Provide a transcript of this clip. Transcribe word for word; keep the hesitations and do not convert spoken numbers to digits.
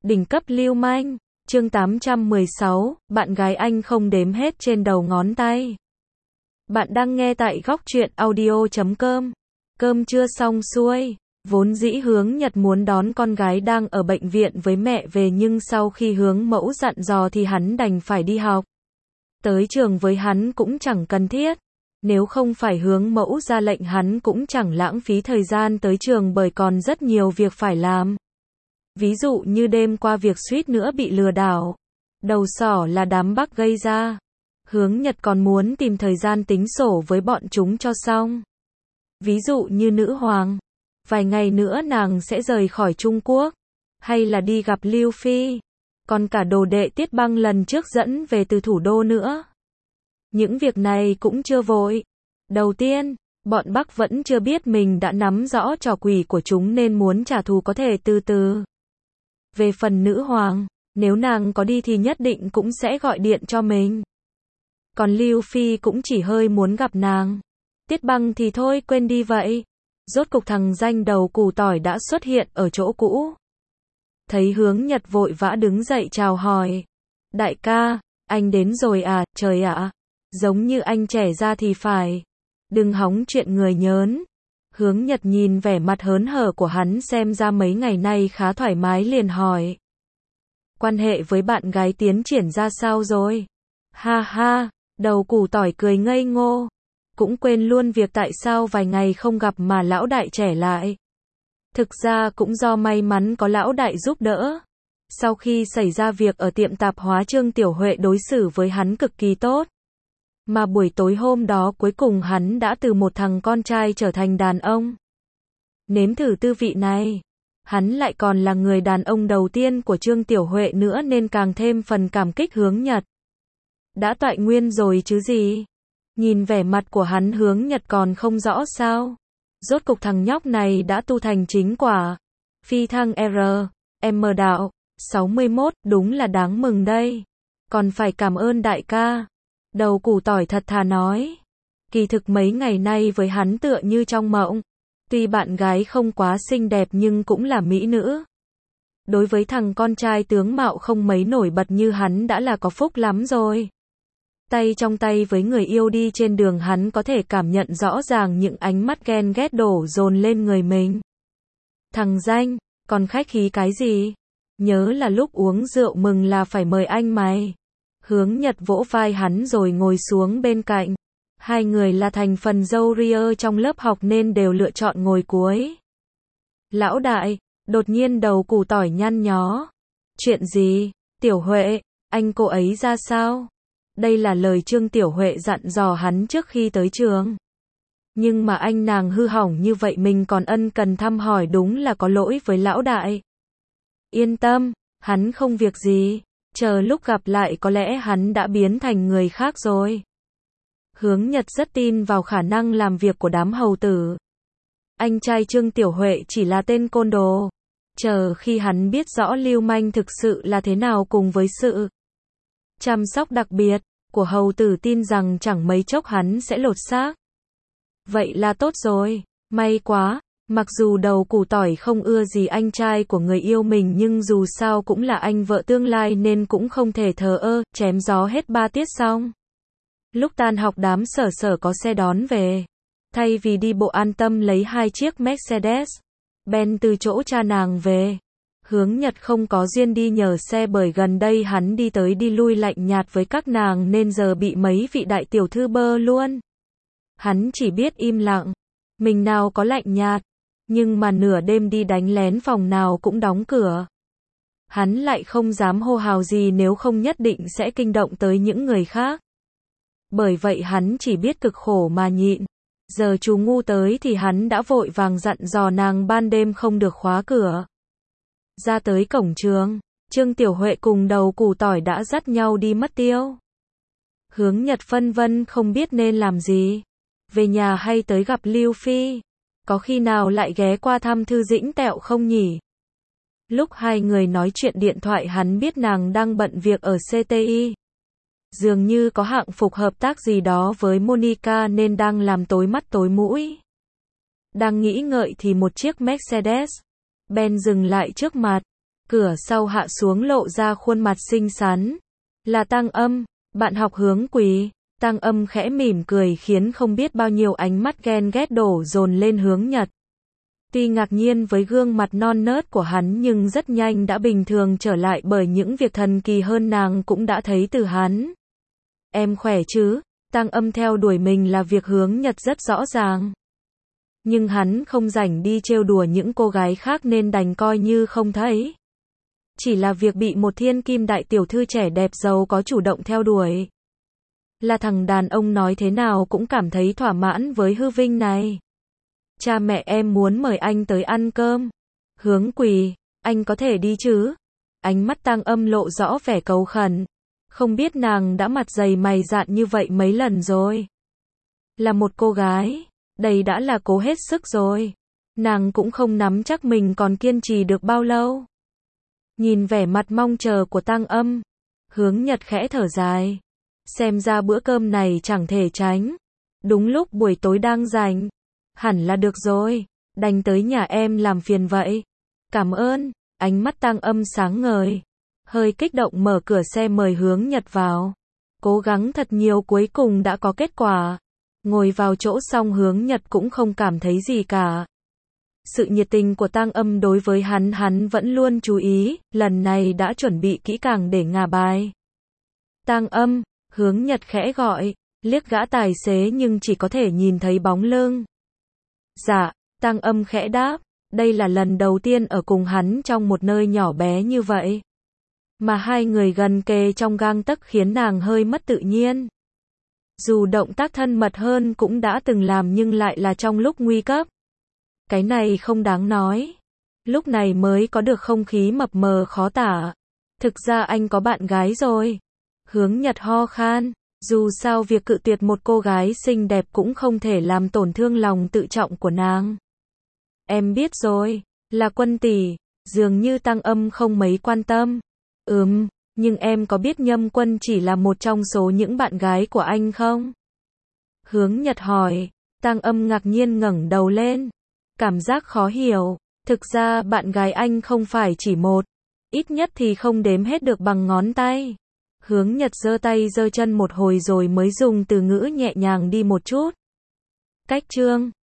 Đỉnh cấp lưu manh, chương tám trăm mười sáu, bạn gái anh không đếm hết trên đầu ngón tay. Bạn đang nghe tại góc truyện audio chấm com. Cơm chưa xong xuôi, vốn dĩ Hướng Nhật muốn đón con gái đang ở bệnh viện với mẹ về, nhưng sau khi Hướng mẫu dặn dò thì hắn đành phải đi học. Tới trường với hắn cũng chẳng cần thiết. Nếu không phải Hướng mẫu ra lệnh, hắn cũng chẳng lãng phí thời gian tới trường bởi còn rất nhiều việc phải làm. Ví dụ như đêm qua việc suýt nữa bị lừa đảo. Đầu sỏ là đám Bắc gây ra. Hướng Nhật còn muốn tìm thời gian tính sổ với bọn chúng cho xong. Ví dụ như nữ hoàng. Vài ngày nữa nàng sẽ rời khỏi Trung Quốc. Hay là đi gặp Lưu Phi. Còn cả đồ đệ Tiết Băng lần trước dẫn về từ thủ đô nữa. Những việc này cũng chưa vội. Đầu tiên, bọn Bắc vẫn chưa biết mình đã nắm rõ trò quỷ của chúng nên muốn trả thù có thể từ từ. Về phần nữ hoàng, nếu nàng có đi thì nhất định cũng sẽ gọi điện cho mình. Còn Lưu Phi cũng chỉ hơi muốn gặp nàng. Tiết Băng thì thôi quên đi vậy. Rốt cục thằng danh đầu củ tỏi đã xuất hiện ở chỗ cũ. Thấy Hướng Nhật vội vã đứng dậy chào hỏi. Đại ca, anh đến rồi à, trời ạ. Giống như anh trẻ ra thì phải. Đừng hóng chuyện người nhớn. Hướng Nhật nhìn vẻ mặt hớn hở của hắn xem ra mấy ngày nay khá thoải mái liền hỏi. Quan hệ với bạn gái tiến triển ra sao rồi? Ha ha, đầu củ tỏi cười ngây ngô. Cũng quên luôn việc tại sao vài ngày không gặp mà lão đại trẻ lại. Thực ra cũng do may mắn có lão đại giúp đỡ. Sau khi xảy ra việc ở tiệm tạp hóa, Trương Tiểu Huệ đối xử với hắn cực kỳ tốt. Mà buổi tối hôm đó cuối cùng hắn đã từ một thằng con trai trở thành đàn ông. Nếm thử tư vị này. Hắn lại còn là người đàn ông đầu tiên của Trương Tiểu Huệ nữa nên càng thêm phần cảm kích Hướng Nhật. Đã toại nguyên rồi chứ gì. Nhìn vẻ mặt của hắn, Hướng Nhật còn không rõ sao. Rốt cục thằng nhóc này đã tu thành chính quả. Phi thăng R, M đạo, sáu mươi mốt, đúng là đáng mừng đây. Còn phải cảm ơn đại ca. Đầu củ tỏi thật thà nói. Kỳ thực mấy ngày nay với hắn tựa như trong mộng. Tuy bạn gái không quá xinh đẹp nhưng cũng là mỹ nữ. Đối với thằng con trai tướng mạo không mấy nổi bật như hắn đã là có phúc lắm rồi. Tay trong tay với người yêu đi trên đường, hắn có thể cảm nhận rõ ràng những ánh mắt ghen ghét đổ dồn lên người mình. Thằng danh, còn khách khí cái gì? Nhớ là lúc uống rượu mừng là phải mời anh mày. Hướng Nhật vỗ vai hắn rồi ngồi xuống bên cạnh. Hai người là thành phần dâu ria trong lớp học nên đều lựa chọn ngồi cuối. Lão đại, đột nhiên đầu củ tỏi nhăn nhó. Chuyện gì? Tiểu Huệ, anh cô ấy ra sao? Đây là lời Trương Tiểu Huệ dặn dò hắn trước khi tới trường. Nhưng mà anh nàng hư hỏng như vậy mình còn ân cần thăm hỏi, đúng là có lỗi với lão đại. Yên tâm, hắn không việc gì. Chờ lúc gặp lại có lẽ hắn đã biến thành người khác rồi. Hướng Nhật rất tin vào khả năng làm việc của đám hầu tử. Anh trai Trương Tiểu Huệ chỉ là tên côn đồ. Chờ khi hắn biết rõ lưu manh thực sự là thế nào cùng với sự chăm sóc đặc biệt của hầu tử, tin rằng chẳng mấy chốc hắn sẽ lột xác. Vậy là tốt rồi, may quá. Mặc dù đầu củ tỏi không ưa gì anh trai của người yêu mình nhưng dù sao cũng là anh vợ tương lai nên cũng không thể thờ ơ. Chém gió hết ba tiết xong. Lúc tan học đám Sở Sở có xe đón về. Thay vì đi bộ an tâm lấy hai chiếc Mercedes Benz từ chỗ cha nàng về. Hướng Nhật không có duyên đi nhờ xe bởi gần đây hắn đi tới đi lui lạnh nhạt với các nàng nên giờ bị mấy vị đại tiểu thư bơ luôn. Hắn chỉ biết im lặng. Mình nào có lạnh nhạt. Nhưng mà nửa đêm đi đánh lén phòng nào cũng đóng cửa. Hắn lại không dám hô hào gì nếu không nhất định sẽ kinh động tới những người khác. Bởi vậy hắn chỉ biết cực khổ mà nhịn. Giờ chú ngu tới thì hắn đã vội vàng dặn dò nàng ban đêm không được khóa cửa. Ra tới cổng trường, Trương Tiểu Huệ cùng đầu củ tỏi đã dắt nhau đi mất tiêu. Hướng Nhật phân vân không biết nên làm gì. Về nhà hay tới gặp Lưu Phi. Có khi nào lại ghé qua thăm Thư Dĩnh Tẹo không nhỉ? Lúc hai người nói chuyện điện thoại hắn biết nàng đang bận việc ở xê tê i. Dường như có hạng mục hợp tác gì đó với Monica nên đang làm tối mắt tối mũi. Đang nghĩ ngợi thì một chiếc Mercedes Benz dừng lại trước mặt. Cửa sau hạ xuống lộ ra khuôn mặt xinh xắn. Là Tăng Âm, bạn học Hướng Quỳ. Tăng Âm khẽ mỉm cười khiến không biết bao nhiêu ánh mắt ghen ghét đổ dồn lên Hướng Nhật. Tuy ngạc nhiên với gương mặt non nớt của hắn nhưng rất nhanh đã bình thường trở lại bởi những việc thần kỳ hơn nàng cũng đã thấy từ hắn. Em khỏe chứ? Tăng Âm theo đuổi mình là việc Hướng Nhật rất rõ ràng. Nhưng hắn không rảnh đi trêu đùa những cô gái khác nên đành coi như không thấy. Chỉ là việc bị một thiên kim đại tiểu thư trẻ đẹp giàu có chủ động theo đuổi. Là thằng đàn ông nói thế nào cũng cảm thấy thỏa mãn với hư vinh này. Cha mẹ em muốn mời anh tới ăn cơm. Hướng Quỳ, anh có thể đi chứ? Ánh mắt Tăng Âm lộ rõ vẻ cầu khẩn. Không biết nàng đã mặt dày mày dạn như vậy mấy lần rồi. Là một cô gái, đây đã là cố hết sức rồi. Nàng cũng không nắm chắc mình còn kiên trì được bao lâu. Nhìn vẻ mặt mong chờ của Tăng Âm, Hướng Nhật khẽ thở dài. Xem ra bữa cơm này chẳng thể tránh. Đúng lúc buổi tối đang rảnh. Hẳn là được rồi, đành tới nhà em làm phiền vậy. Cảm ơn, ánh mắt Tăng Âm sáng ngời. Hơi kích động mở cửa xe mời Hướng Nhật vào. Cố gắng thật nhiều cuối cùng đã có kết quả. Ngồi vào chỗ xong Hướng Nhật cũng không cảm thấy gì cả. Sự nhiệt tình của Tăng Âm đối với hắn hắn vẫn luôn chú ý, lần này đã chuẩn bị kỹ càng để ngả bài. Tăng Âm, Hướng Nhật khẽ gọi, liếc gã tài xế nhưng chỉ có thể nhìn thấy bóng lưng. Dạ, Tăng Âm khẽ đáp, đây là lần đầu tiên ở cùng hắn trong một nơi nhỏ bé như vậy. Mà hai người gần kề trong gang tấc khiến nàng hơi mất tự nhiên. Dù động tác thân mật hơn cũng đã từng làm nhưng lại là trong lúc nguy cấp. Cái này không đáng nói. Lúc này mới có được không khí mập mờ khó tả. Thực ra anh có bạn gái rồi. Hướng Nhật ho khan. Dù sao việc cự tuyệt một cô gái xinh đẹp cũng không thể làm tổn thương lòng tự trọng của nàng. Em biết rồi, là Quân tỷ. Dường như Tăng Âm không mấy quan tâm. Ừm, nhưng em có biết Nhâm Quân chỉ là một trong số những bạn gái của anh không? Hướng Nhật hỏi. Tăng Âm ngạc nhiên ngẩng đầu lên. Cảm giác khó hiểu. Thực ra bạn gái anh không phải chỉ một. Ít nhất thì không đếm hết được bằng ngón tay. Hướng Nhật giơ tay giơ chân một hồi rồi mới dùng từ ngữ nhẹ nhàng đi một chút. Cách chương